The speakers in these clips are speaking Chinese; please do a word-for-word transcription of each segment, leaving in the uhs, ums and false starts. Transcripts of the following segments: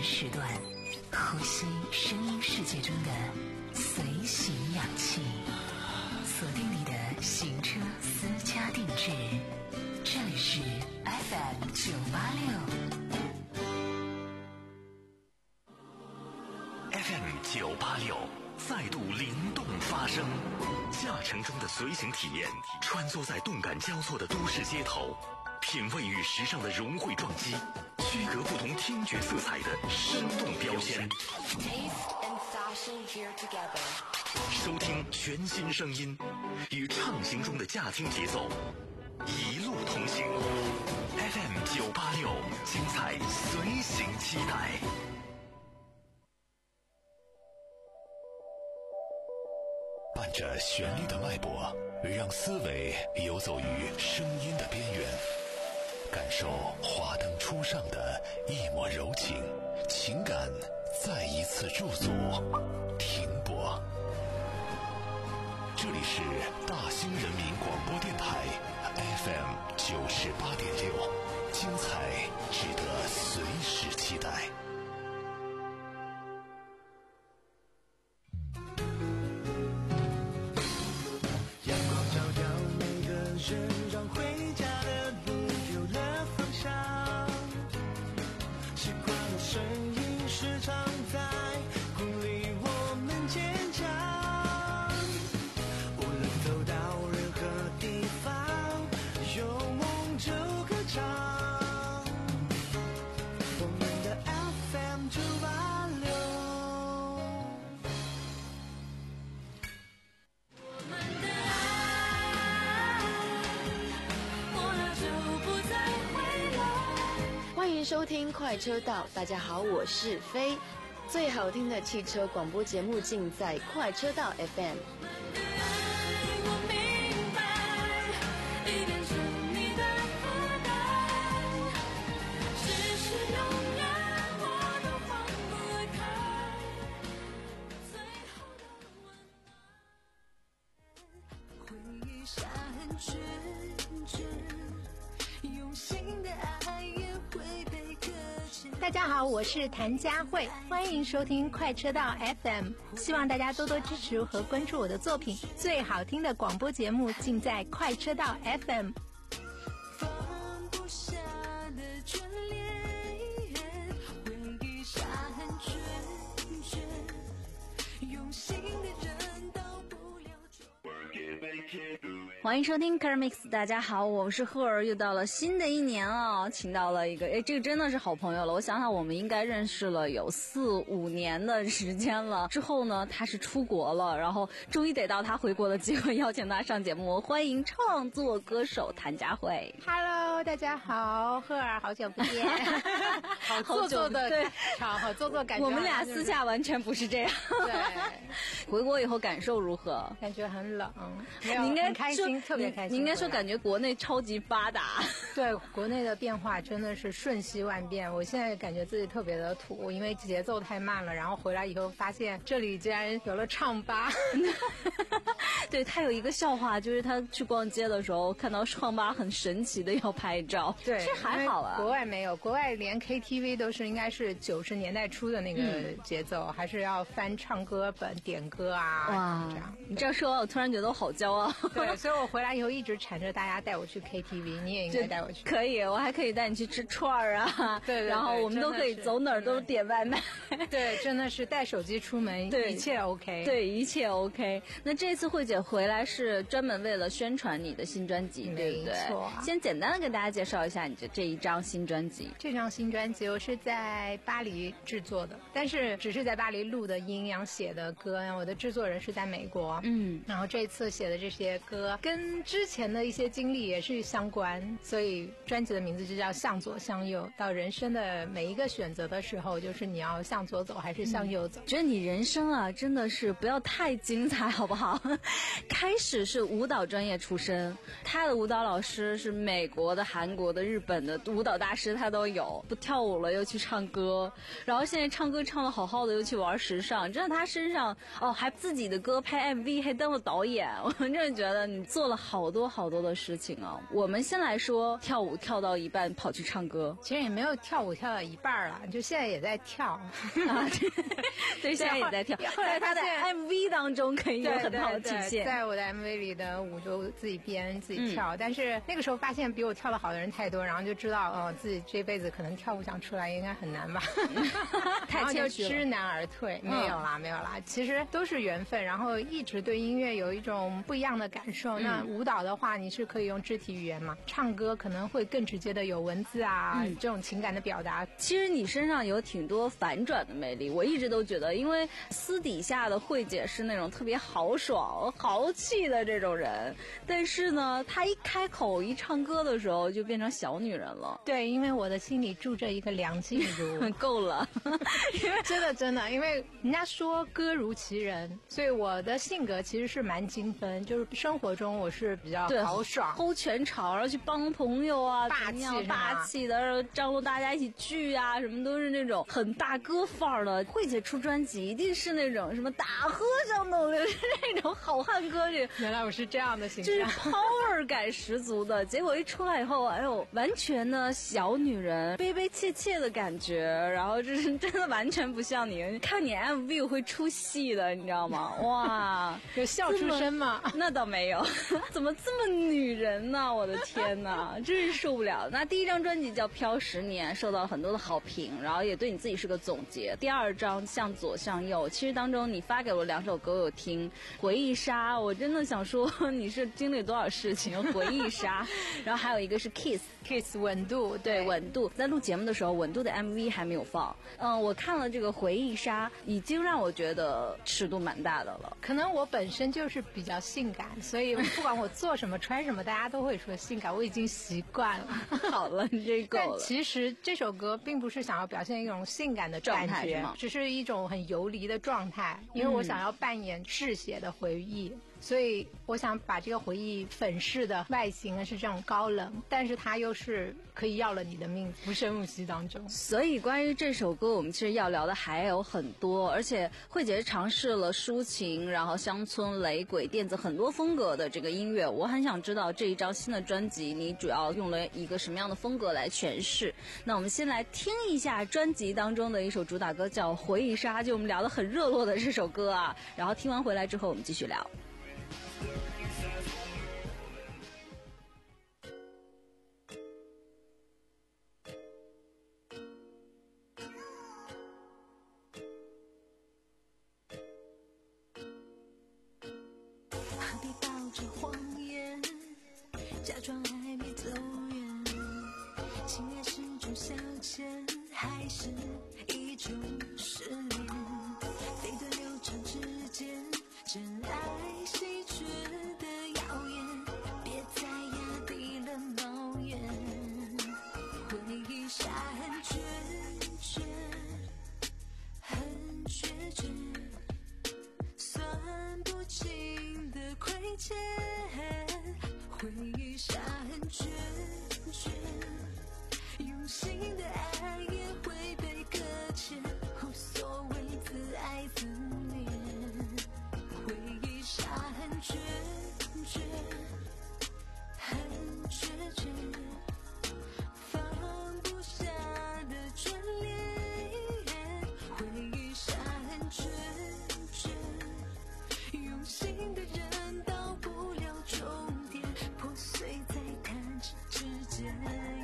时段，呼吸声音世界中的随行氧气，锁定你的行车私家定制，这里是 F M 九八六 F M 九八六再度灵动发声，驾乘中的随行体验，穿梭在动感交错的都市街头，品味与时尚的融汇撞击，区隔不同听觉色彩的生动标签。收听全新声音，与畅行中的驾听节奏，一路同行。F M 九八六，精彩随行期待。伴着旋律的脉搏，让思维游走于声音的边缘，感受华灯初上的一抹柔情，情感再一次驻足停泊。这里是大兴人民广播电台 F M 九十八点六，精彩值得随时期待。 让回家的路有了方向，习惯的声音时常在鼓励我们坚强，无论走到任何地方，有梦就歌唱，我们的 F M 九八六。 欢迎收听快车道，大家好，我是飞，最好听的汽车广播节目尽在快车道 F M。 大家好，我是谭佳慧，欢迎收听快车道 F M， 希望大家多多支持和关注我的作品，最好听的广播节目尽在快车道 F M。 欢迎收听 Car Mix， 大家好，我是赫儿，又到了新的一年了，请到了一个，哎，这个真的是好朋友了。我想想，我们应该认识了有四五年的时间了。之后呢，他是出国了，然后终于得到他回国的机会，邀请他上节目。欢迎创作歌手谭佳慧。 Hello， 大家好，赫儿，好久不见，好做作的对， 好好做作感觉。 我们俩私下完全不是这样。 对， 回国以后感受如何？ 感觉很冷， 你应该很开心。特别开心， 你应该说感觉国内超级发达。 对，国内的变化真的是瞬息万变。我现在感觉自己特别的土，因为节奏太慢了，然后回来以后发现这里竟然有了唱吧。 对，他有一个笑话，就是他去逛街的时候看到唱吧很神奇的要拍照。 对， 这还好啊， 国外没有，国外连 K T V 都是应该是九十年代初的那个节奏，嗯、还是要翻唱歌本点歌啊。 哇， 这样你这样说，我突然觉得我好骄傲。 对，所以我回来以后一直缠着大家带我去 K T V， 你也应该带我去。 可以，我还可以带你去吃串儿啊。 对, 对, 对， 然后我们都可以走哪儿都点外卖。 对，真的是带手机出门，对，一切 OK。 对，一切 OK。那这次慧姐回来是专门为了宣传你的新专辑，对不对？ 没错、啊。 先简单的给大家介绍一下你的这一张新专辑。 这张新专辑我是在巴黎制作的，但是只是在巴黎录的音，然后写的歌，我的制作人是在美国。嗯，然后这次写的这些歌跟之前的一些经历也是相关，所以专辑的名字就叫向左向右。到人生的每一个选择的时候，就是你要向左走还是向右走。 嗯、觉得你人生啊真的是不要太精彩好不好？开始是舞蹈专业出身，他的舞蹈老师是美国的、韩国的、日本的舞蹈大师，他都有。不跳舞了又去唱歌，然后现在唱歌唱得好好的又去玩时尚。真的他身上哦还自己的歌拍 M V 还当了导演，我真的觉得你做做了好多好多的事情啊。我们先来说跳舞跳到一半跑去唱歌， 其实也没有跳舞跳到一半了，就现在也在跳啊， 对，现在也在跳，在他的 M V 当中可以有很好的体现。 在我的 M V 里的舞就自己编自己跳、嗯，但是那个时候发现比我跳得好的人太多，然后就知道哦，自己这辈子可能跳舞想出来应该很难吧，太谦虚了，知难而退。没有啦，没有啦，其实都是缘分，然后一直对音乐有一种不一样的感受。嗯、那舞蹈的话，你是可以用肢体语言嘛，唱歌可能会更直接的有文字啊、嗯，这种情感的表达。 其实你身上有挺多反转的魅力，我一直都觉得，因为私底下的慧姐是那种特别豪爽、豪气的这种人，但是呢，她一开口一唱歌的时候，就变成小女人了。 对，因为我的心里住着一个梁静茹， 够了， 因为真的真的，因为人家说歌如其人，所以我的性格其实是蛮精分，就是生活中我是比较豪爽， 吼全场，然后去帮朋友啊， 霸气霸气的，然后张罗大家一起聚啊，什么都是那种很大哥范儿的。慧姐出专辑一定是那种什么大和尚都是那种好汉歌曲。 原来我是这样的形象， 就是 power 感十足的。结果一出来以后，哎呦，完全的小女人，悲悲切切的感觉，然后就是真的完全不像你。看你 M V 会出戏的，你知道吗？哇， 有笑出声吗？ 那倒没有，怎么这么女人呢？我的天哪，真是受不了。那第一张专辑叫《飘十年》，受到了很多的好评，然后也对你自己是个总结。第二张《向左向右》，其实当中你发给我两首歌我有听，回忆杀，我真的想说你是经历多少事情，回忆杀。然后还有一个是 Kiss Kiss 稳度， 对，稳度。在录节目的时候，稳度的 M V 还没有放。嗯，我看了这个回忆杀，已经让我觉得尺度蛮大的了。 可能我本身就是比较性感，所以不管我做什么穿什么，大家都会说性感，我已经习惯了。 好了，你这够了。 但其实这首歌并不是想要表现一种性感的感觉，只是一种很游离的状态，因为我想要扮演嗜血的回忆。嗯，所以我想把这个回忆粉饰的外形呢是这种高冷，但是它又是可以要了你的命，无声无息当中。 所以关于这首歌我们其实要聊的还有很多，而且慧姐尝试了抒情，然后乡村雷鬼电子很多风格的这个音乐。我很想知道这一张新的专辑你主要用了一个什么样的风格来诠释。那我们先来听一下专辑当中的一首主打歌叫回忆杀，就我们聊得很热络的这首歌啊，然后听完回来之后我们继续聊。 何必抱着谎言，假装还没走远？情爱是种消遣，还是一种失恋？非对流长之间，真爱稀缺的谣言，别再压低了猫眼。回忆杀很决绝，很决绝，算不清的亏欠。回忆杀很决绝，用心的爱也会被搁浅，无所谓自爱自怜。回忆杀很决绝，很决绝，放不下的眷恋。回忆杀很决绝，用心的人到不了终点，破碎在弹指之间。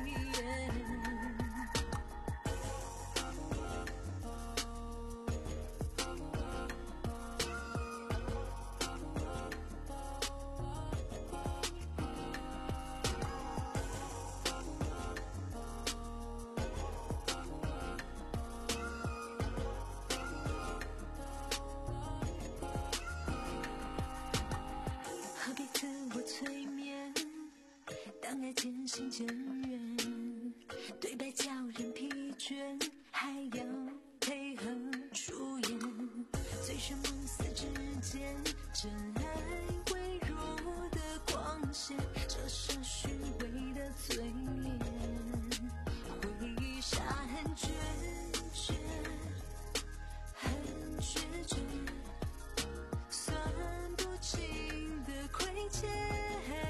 何必自我催眠，当爱渐行渐远，对白叫人疲倦，还要配合出演。醉生梦死之间，真爱微弱的光线，折射虚伪的嘴脸。回忆杀很决绝，很决绝，算不清的亏欠。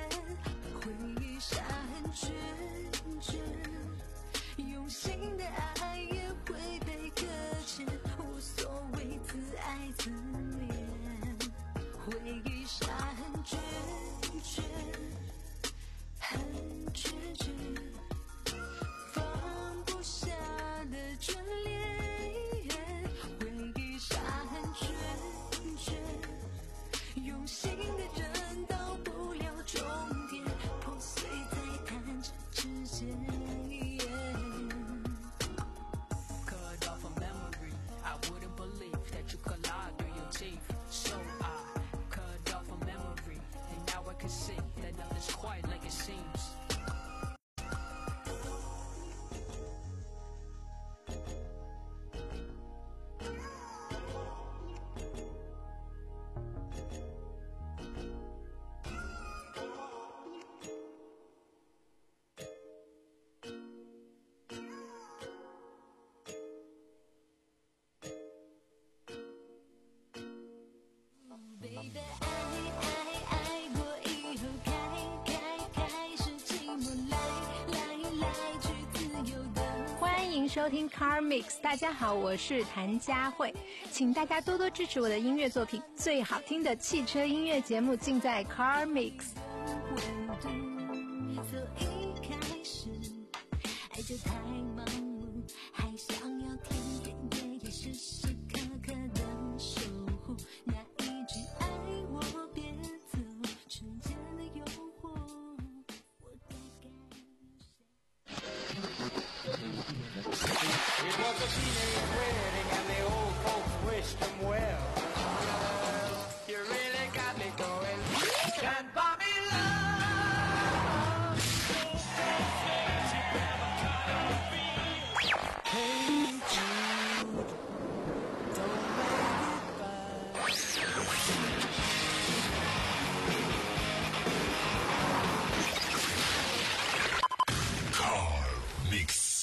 quite like it seems. 欢迎收听 Car Mix， 大家好，我是谭佳慧，请大家多多支持我的音乐作品，最好听的汽车音乐节目尽在 Car Mix。爱就太盲目，还想要天天夜夜时时刻刻的守护，那一句爱我别走，纯洁的诱惑，我该该有谁。 It was a teenage wedding and the old folks wished him well. You really got me going. Can't buy me love. Hey Jude, don't let it by. Car Mix。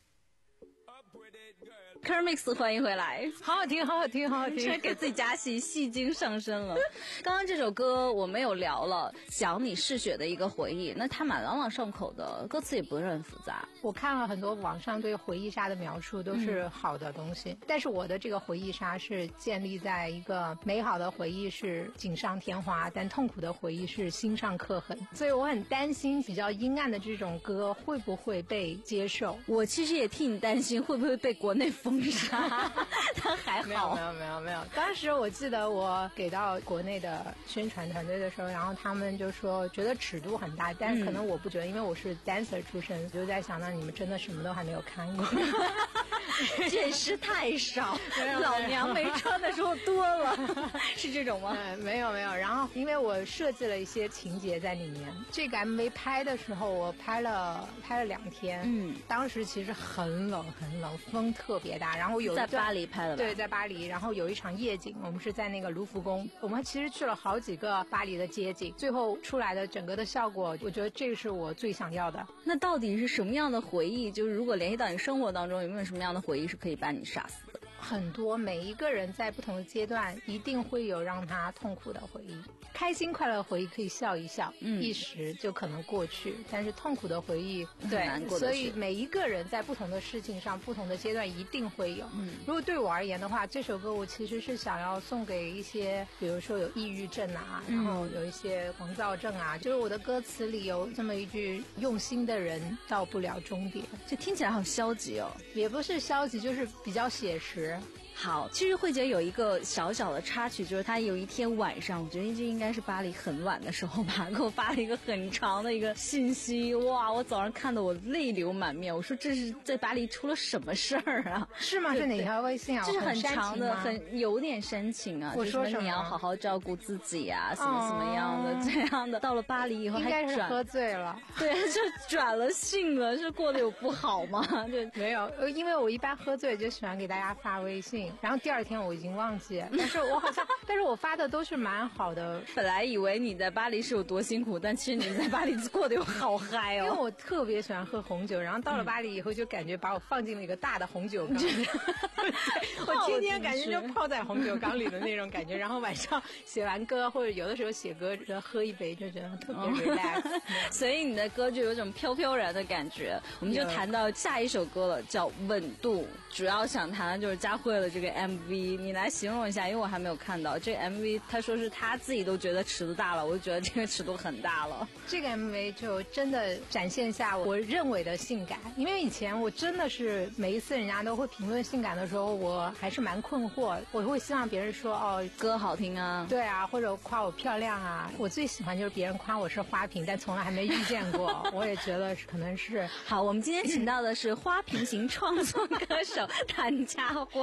Car Mix 欢迎回来， 好好听，好好听，好好听， 真给自己加戏，戏精上身了。刚刚这首歌我们有聊了，讲你嗜血的一个回忆，那它蛮朗朗上口的，歌词也不是很复杂。 我看了很多网上对回忆杀的描述，都是好的东西，嗯、但是我的这个回忆杀是建立在一个美好的回忆是锦上添花，但痛苦的回忆是心上刻痕，所以我很担心比较阴暗的这种歌会不会被接受。 我其实也替你担心会不会被国内封杀，但还好， 没有没有没有。当时我记得我给到国内的宣传团队的时候，然后他们就说觉得尺度很大，但是可能我不觉得，嗯、因为我是 dancer 出身，就在想，那你们真的什么都还没有看过， 见识太少，老娘没穿的时候多了，是这种吗？ 嗯，没有没有。然后因为我设计了一些情节在里面，这个 M V 拍的时候我拍了拍了两天，嗯，当时其实很冷很冷，风特别大，然后有一在巴黎拍的吧？ 对，在巴黎，然后有一场夜景，我们是在那个卢浮宫，我们其实去了好几个巴黎的街景，最后出来的整个的效果，我觉得这个是我最想要的。 那到底是什么样的回忆？就是如果联系到你生活当中，有没有什么样的回忆是可以把你杀死的？ 很多，每一个人在不同的阶段一定会有让他痛苦的回忆，开心快乐的回忆可以笑一笑，嗯，一时就可能过去，但是痛苦的回忆对难过的。 所以每一个人在不同的事情上不同的阶段一定会有，嗯，如果对我而言的话，这首歌我其实是想要送给一些比如说有抑郁症啊，然后有一些狂躁症啊，嗯，就是我的歌词里有这么一句，用心的人到不了终点， 这听起来好消极哦。 也不是消极，就是比较写实。 好，其实慧姐有一个小小的插曲，就是她有一天晚上，我觉得这应该是巴黎很晚的时候吧，给我发了一个很长的一个信息，哇，我早上看得我泪流满面，我说这是在巴黎出了什么事儿啊？ 是吗？是哪条微信啊？ 这是很长的，很有点煽情啊。 我说什么？ 你要好好照顾自己啊，什么什么样的，哦，这样的。到了巴黎以后还转， 应该是喝醉了， 对，就转了性了，是过得有不好吗？就没有，因为我一般喝醉就喜欢给大家发微信。然后第二天我已经忘记，但是我好像，但是我发的都是蛮好的。 本来以为你在巴黎是有多辛苦，但其实你在巴黎过得有好嗨哦。 因为我特别喜欢喝红酒，然后到了巴黎以后就感觉把我放进了一个大的红酒缸，我天天感觉就泡在红酒缸里的那种感觉。然后晚上写完歌或者有的时候写歌喝一杯就觉得特别 relax，哦， 所以你的歌就有种飘飘然的感觉。我们就谈到下一首歌了，叫《稳度》，主要想谈的就是佳慧的这个 M V， 你来形容一下，因为我还没有看到这个 M V。他说是他自己都觉得尺度大了，我就觉得这个尺度很大了。 这个 M V 就真的展现下我认为的性感，因为以前我真的是每一次人家都会评论性感的时候，我还是蛮困惑，我会希望别人说哦歌好听啊， 对啊，或者夸我漂亮啊。我最喜欢就是别人夸我是花瓶，但从来还没遇见过。我也觉得可能是好。我们今天请到的是花瓶型创作歌手谭佳慧。 谢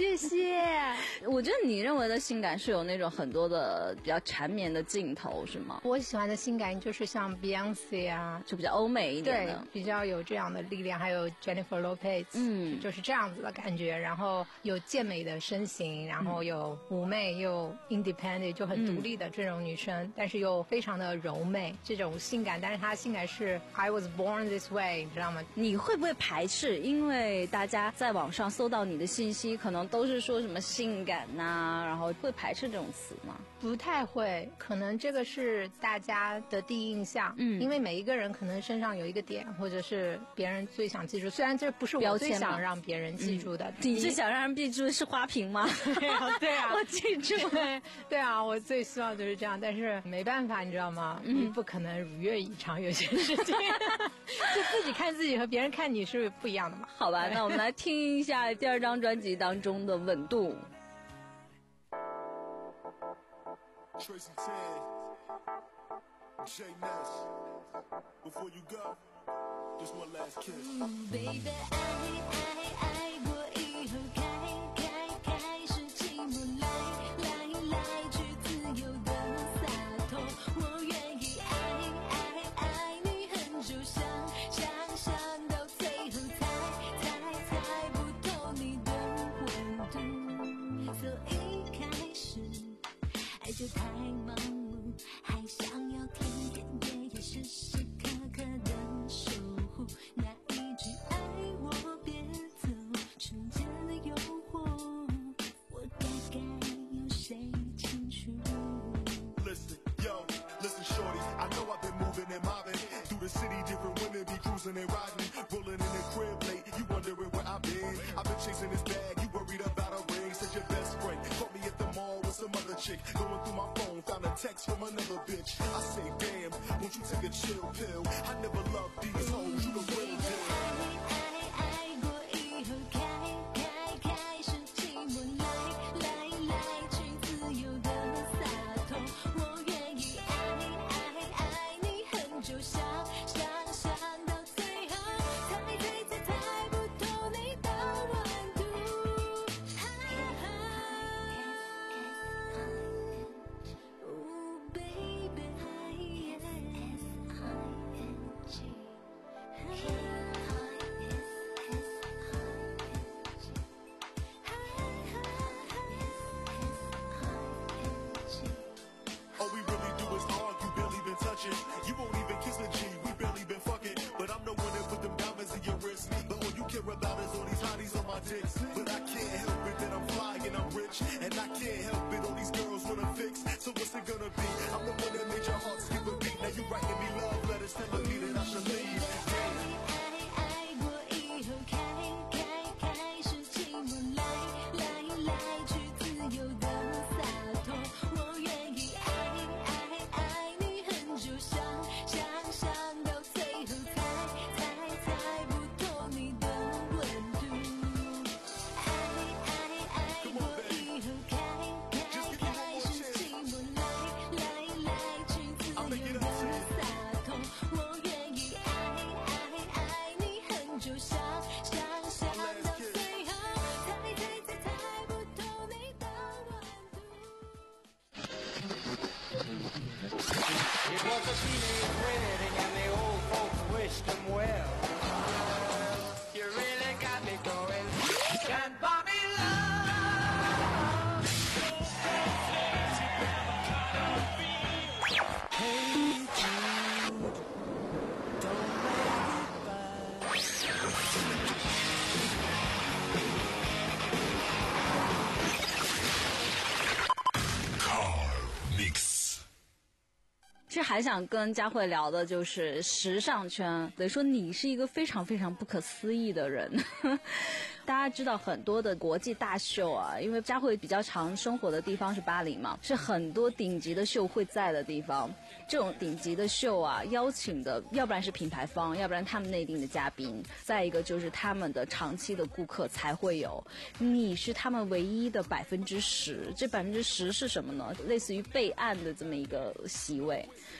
谢谢。 我觉得你认为的性感是有那种很多的比较缠绵的镜头，是吗？ 我喜欢的性感就是像 Beyonce 啊， 就比较欧美一点的， 对，比较有这样的力量，还有 Jennifer Lopez， 嗯，就是这样子的感觉。然后有健美的身形，然后有妩媚又 independent， 就很独立的这种女生，嗯、但是又非常的柔媚，这种性感。但是她性感是 I was born this way， 你知道吗？ 你会不会排斥？因为大家在网上搜到你的信息，可能都是说什么性感呐、啊，然后会排斥这种词吗？ 不太会，可能这个是大家的第一印象，嗯，因为每一个人可能身上有一个点，或者是别人最想记住，虽然这不是我最想让别人记住的。嗯、 你最想让人记住的是花瓶吗？ 对啊，对啊我记住对，对啊，我最希望就是这样，但是没办法，你知道吗？嗯，不可能如愿以偿，有些事情就自己看自己和别人看你是不一样的嘛。 好吧，那我们来听一下第二张专辑当中的《稳度》。 Tracy Ted, Jay Nash. Before you go, just one last kiss. Mm, baby, 爱爱爱过以后，开开开始寂寞，来来来去自由的洒脱。我愿意爱爱爱你很久，想想想到最后，猜猜猜不透你的温度，所以开始。爱就太盲目，还想要天天夜夜时时刻刻的守护，那一句爱我别走，纯洁的诱惑，我该该有谁清楚 Listen, yo, listen shorty, I know I've been moving and mobbing through the city, different women be cruising and riding, rolling in the crib late, you wondering where I've been. I've been chasing this bag, you worried about a ring, said your best friend caught me at the mall with some other chick, going through my phone, found a text from another bitch. I say, damn, won't you take a chill pill? I never loved these hoes, you the real deal. 爱爱爱过以后，开开开始寂寞，来来来去自由的洒脱。我愿意爱爱爱你很久，想想想到最后，猜猜猜猜不透你的温度。Oh baby, S I N G. All we really do is argue, barely been touching. You won't even kiss a G, we barely been fucking. But I'm the one that put them diamonds in your wrist. But all you care about is all these hotties on my dicks. But I can't help it that I'm fly and I'm rich. And I can't help it, all these girls wanna fix. So what's it gonna be? I'm the one that made your heart skip a beat. Now you writing me love letters telling me that I should leave. Yeah. 爱爱过以后，开开开始寂寞，来来来去自由的洒脱。我愿意爱爱爱你很久，想想想到最后，猜猜猜不透你的温度。爱爱爱过以后，开开开始寂寞，来来来去自由的洒脱。我愿意爱爱爱你很久，想想想到最后，猜猜猜猜不透你的温度。 It was a teenage wedding and the old folks wished him well. You really got me going. Can't buy me love. Hey Jude, don't make it bad. Mix。 其实还想跟佳慧聊的就是时尚圈，得说你是一个非常非常不可思议的人。大家知道很多的国际大秀啊，因为佳慧比较常生活的地方是巴黎嘛，是很多顶级的秀会在的地方。这种顶级的秀啊，邀请的要不然是品牌方，要不然他们内定的嘉宾，再一个就是他们的长期的顾客才会有。你是他们唯一的百分之十，这百分之十是什么呢？类似于备案的这么一个席位。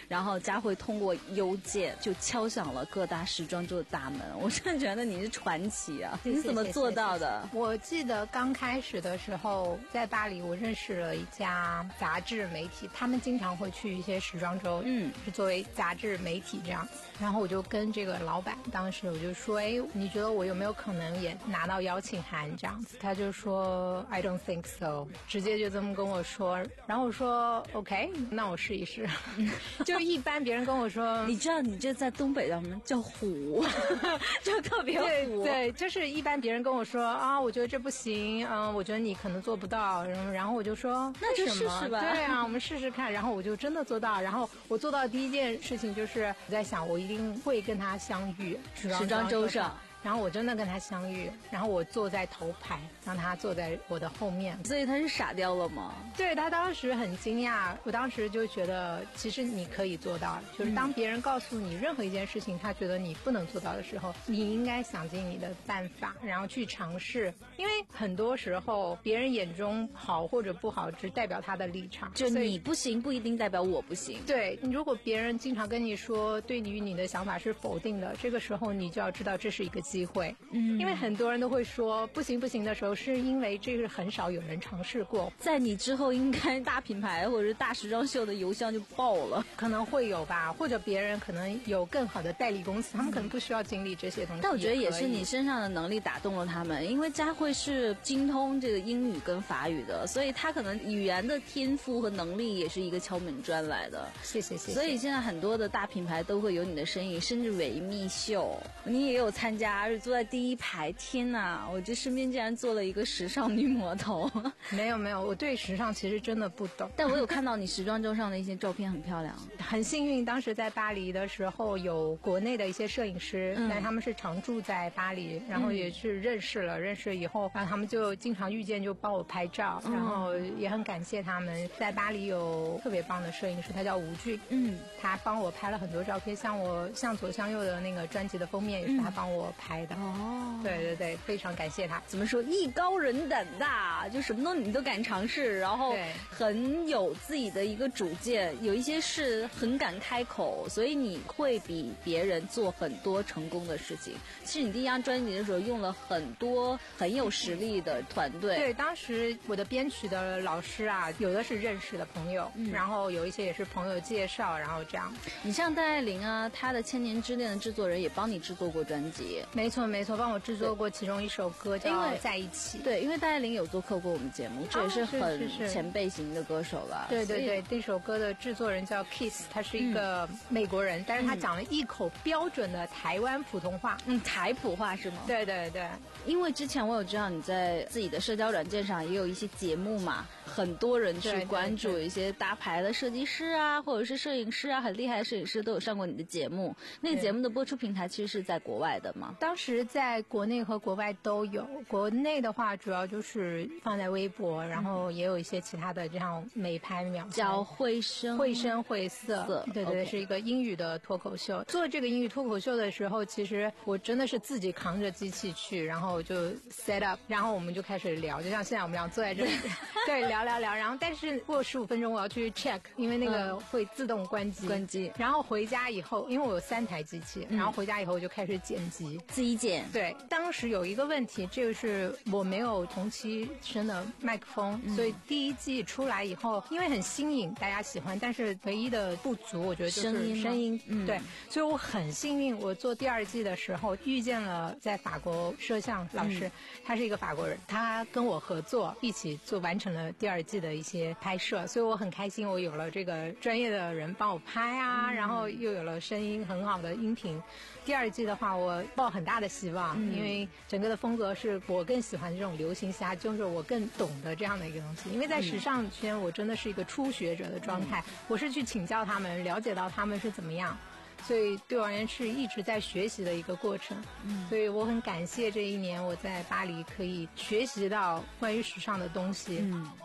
然后佳慧通过邮件就敲响了各大时装周的大门。我真的觉得你是传奇啊！ 谢谢你怎么做到的？ 谢谢我记得刚开始的时候，在巴黎，我认识了一家杂志媒体，他们经常会去一些时装周，嗯，是作为杂志媒体这样子。然后我就跟这个老板，当时我就说，哎，你觉得我有没有可能也拿到邀请函这样子？他就说 I don't think so， 直接就这么跟我说。然后我说 OK， 那我试一试。就一般别人跟我说， 你知道你这在东北叫什么叫虎，就特别虎。 对对，就是一般别人跟我说啊，我觉得这不行，嗯，我觉得你可能做不到，然后然后我就说那就试试吧。 对啊，我们试试看。然后我就真的做到，然后我做到的第一件事情就是我在想，我一定会跟他相遇时装周上。 然后我真的跟他相遇，然后我坐在头排，让他坐在我的后面。 所以他是傻掉了吗？ 对，他当时很惊讶，我当时就觉得其实你可以做到，就是当别人告诉你任何一件事情他觉得你不能做到的时候，你应该想尽你的办法，然后去尝试。因为很多时候别人眼中好或者不好只代表他的立场， 就你不行不一定代表我不行。 对，如果别人经常跟你说对于你的想法是否定的，这个时候你就要知道这是一个机会。嗯，因为很多人都会说不行不行的时候，是因为这个很少有人尝试过。 在你之后，应该大品牌或者是大时装秀的邮箱就爆了， 可能会有吧，或者别人可能有更好的代理公司，他们可能不需要经历这些东西。 但我觉得也是你身上的能力打动了他们，因为佳慧是精通这个英语跟法语的，所以她可能语言的天赋和能力也是一个敲门砖来的。 谢谢谢谢。 所以现在很多的大品牌都会有你的身影，甚至维密秀你也有参加，而且坐在第一排。天哪，我这身边竟然做了一个时尚女魔头。 没有没有，我对时尚其实真的不懂， 但我有看到你时装周上的一些照片，很漂亮。 很幸运，当时在巴黎的时候有国内的一些摄影师，嗯、但他们是常住在巴黎，然后也是认识了，嗯、认识以后，然后他们就经常遇见就帮我拍照，嗯、然后也很感谢他们。在巴黎有特别棒的摄影师，他叫吴俊，嗯，他帮我拍了很多照片，像我向左向右的那个专辑的封面也是他帮我拍的。哦、嗯，对对对，非常感谢他。 怎么说，艺高人胆大，就什么东西你都敢尝试，然后很有自己的一个主见，有一些事很敢开口，所以你会比别人做很多成功的事情。其实你第一张专辑的时候用了很多很有实力的团队。 对，当时我的编曲的老师啊，有的是认识的朋友，嗯、然后有一些也是朋友介绍，然后这样。 你像戴爱玲啊，她的《千年之恋》的制作人也帮你制作过专辑。 没错没错，帮我制作过其中一首歌叫《在一起》。 对，因为戴爱玲有做客过我们节目，这也是很前辈型的歌手了。 对对对，这首歌的制作人叫 Kiss， 他是一个美国人，嗯、但是他讲了一口标准的台湾普通话， 嗯，台普话是吗？ 对对对， 因为之前我有知道你在自己的社交软件上也有一些节目嘛，很多人去关注一些大牌的设计师啊，或者是摄影师啊，很厉害的摄影师都有上过你的节目。那个节目的播出平台其实是在国外的吗？ 当时在国内和国外都有，国内的话主要就是放在微博，然后也有一些其他的这样美拍秒拍， 叫绘声绘声绘色，对对对， okay. 是一个英语的脱口秀。做这个英语脱口秀的时候，其实我真的是自己扛着机器去，然后就 set up， 然后我们就开始聊，就像现在我们俩坐在这里，对，聊聊聊。然后但是过十五分钟我要去 check， 因为那个会自动关机， 关机。 然后回家以后，因为我有三台机器，然后回家以后我就开始剪辑， 自己剪。 对，当时有一个问题，这个是我没有同期声的麦克风，嗯、所以第一季出来以后，因为很新颖，大家喜欢，但是唯一的不足，我觉得就是声音， 声音嗯、对，所以我很幸运，我做第二季的时候遇见了在法国摄像老师，嗯、他是一个法国人，他跟我合作，一起做完成了第二季的一些拍摄，所以我很开心，我有了这个专业的人帮我拍啊，嗯、然后又有了声音很好的音频。第二季的话，我抱很大的希望，嗯、因为整个的风格是我更喜欢这种流行虾，就是我更懂得这样的一个东西。因为在时尚圈，我真的是一个初学者的状态，嗯、我是去请教他们，了解到他们是怎么样。所以对我而言是一直在学习的一个过程，嗯，所以我很感谢这一年我在巴黎可以学习到关于时尚的东西，嗯，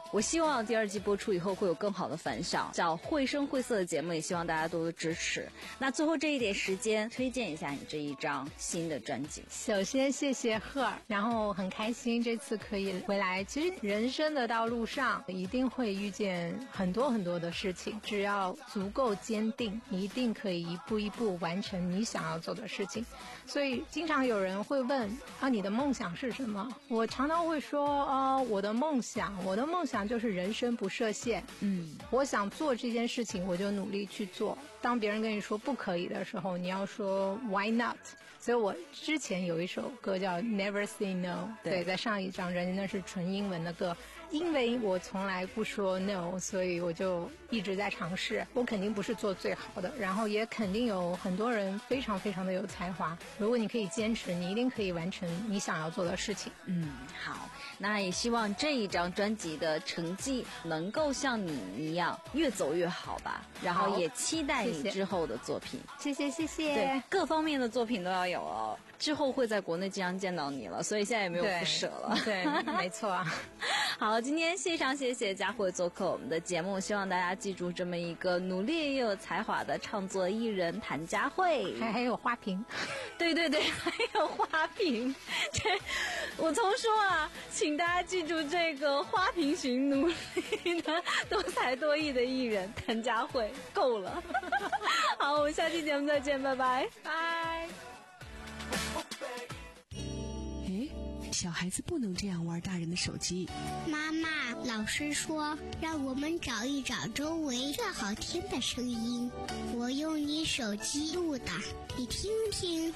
我希望第二季播出以后会有更好的反响，叫绘声绘色的节目也希望大家多多支持。那最后这一点时间，推荐一下你这一张新的专辑。 首先谢谢赫尔，然后很开心这次可以回来。其实人生的道路上一定会遇见很多很多的事情，只要足够坚定，你一定可以一步一步完成你想要做的事情。所以经常有人会问啊，你的梦想是什么？我常常会说啊，我的梦想，我的梦想就是人生不设限。嗯，我想做这件事情，我就努力去做。当别人跟你说不可以的时候，你要说 Why not？ 所以我之前有一首歌叫 Never Say No， 对，在上一张专辑那是纯英文的歌。因为我从来不说 no， 所以我就一直在尝试。我肯定不是做最好的，然后也肯定有很多人非常非常的有才华。如果你可以坚持，你一定可以完成你想要做的事情。 嗯，好，那也希望这一张专辑的成绩能够像你一样越走越好吧。然后也期待你之后的作品。 谢谢谢谢。 对，各方面的作品都要有哦。之后会在国内经常见到你了，所以现在也没有不舍了。 对，对没错。 好，今天非常谢谢佳慧做客我们的节目，希望大家记住这么一个努力又有才华的唱作艺人谭佳慧。 还还有花瓶。 对对对，还有花瓶。这我从说啊，请大家记住这个花瓶型努力的多才多艺的艺人谭佳慧，够了。好，我们下期节目再见，拜拜， 拜。 诶，小孩子不能这样玩大人的手机。 妈妈，老师说让我们找一找周围最好听的声音，我用你手机录的，你听听。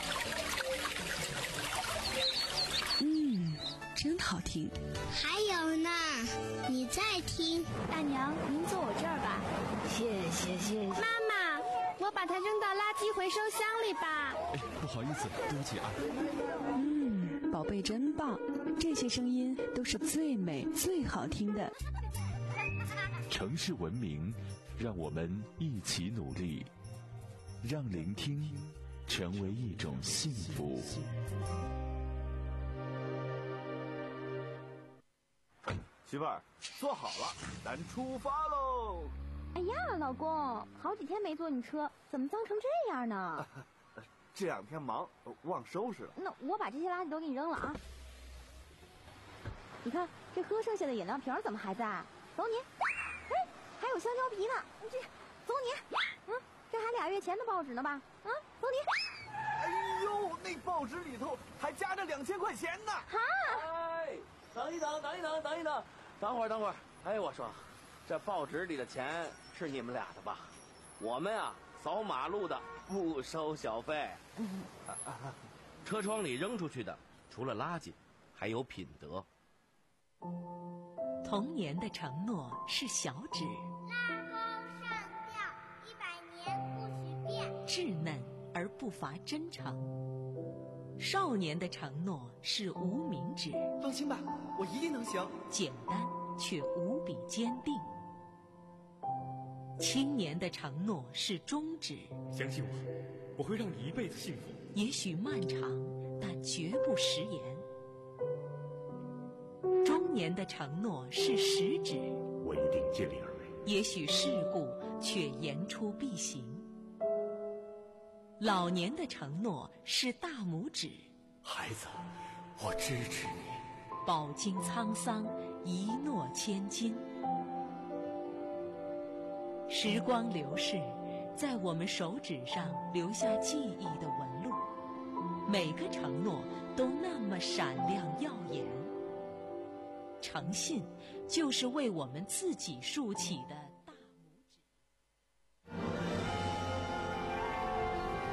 嗯，真好听。 还有呢，你再听。 大娘，您坐我这儿吧。 谢谢谢谢。 妈妈，我把它扔到垃圾回收箱里吧。 哎，不好意思，对不起啊。 嗯，宝贝真棒，这些声音都是最美最好听的。 城市文明，让我们一起努力，让聆听成为一种幸福。 媳妇儿，坐好了，咱出发喽！ 哎呀，老公，好几天没坐你车，怎么脏成这样呢？ 这两天忙，忘收拾了。 那我把这些垃圾都给你扔了啊！你看，这喝剩下的饮料瓶怎么还在？走你！哎，还有香蕉皮呢！这，走你！嗯，这还俩月前的报纸呢吧？嗯，走你！ 哎呦，那报纸里头还夹着两千块钱呢！ 哈！ 哎，等一等，等一等，等一等，等会儿，等会儿。哎，我说，这报纸里的钱是你们俩的吧？我们啊，扫马路的不收小费。车窗里扔出去的，除了垃圾，还有品德。 童年的承诺是小指， 拉钩上吊，一百年不许变。 稚嫩而不乏真诚。少年的承诺是无名指， 放心吧，我一定能行。 简单却无比坚定。青年的承诺是中指， 相信我，我会让你一辈子幸福。 也许漫长，但绝不食言。中年的承诺是食指， 我一定尽力而为。 也许世故，却言出必行。老年的承诺是大拇指， 孩子，我支持你。 饱经沧桑，一诺千金。时光流逝，在我们手指上留下记忆的纹路，每个承诺都那么闪亮耀眼。诚信，就是为我们自己竖起的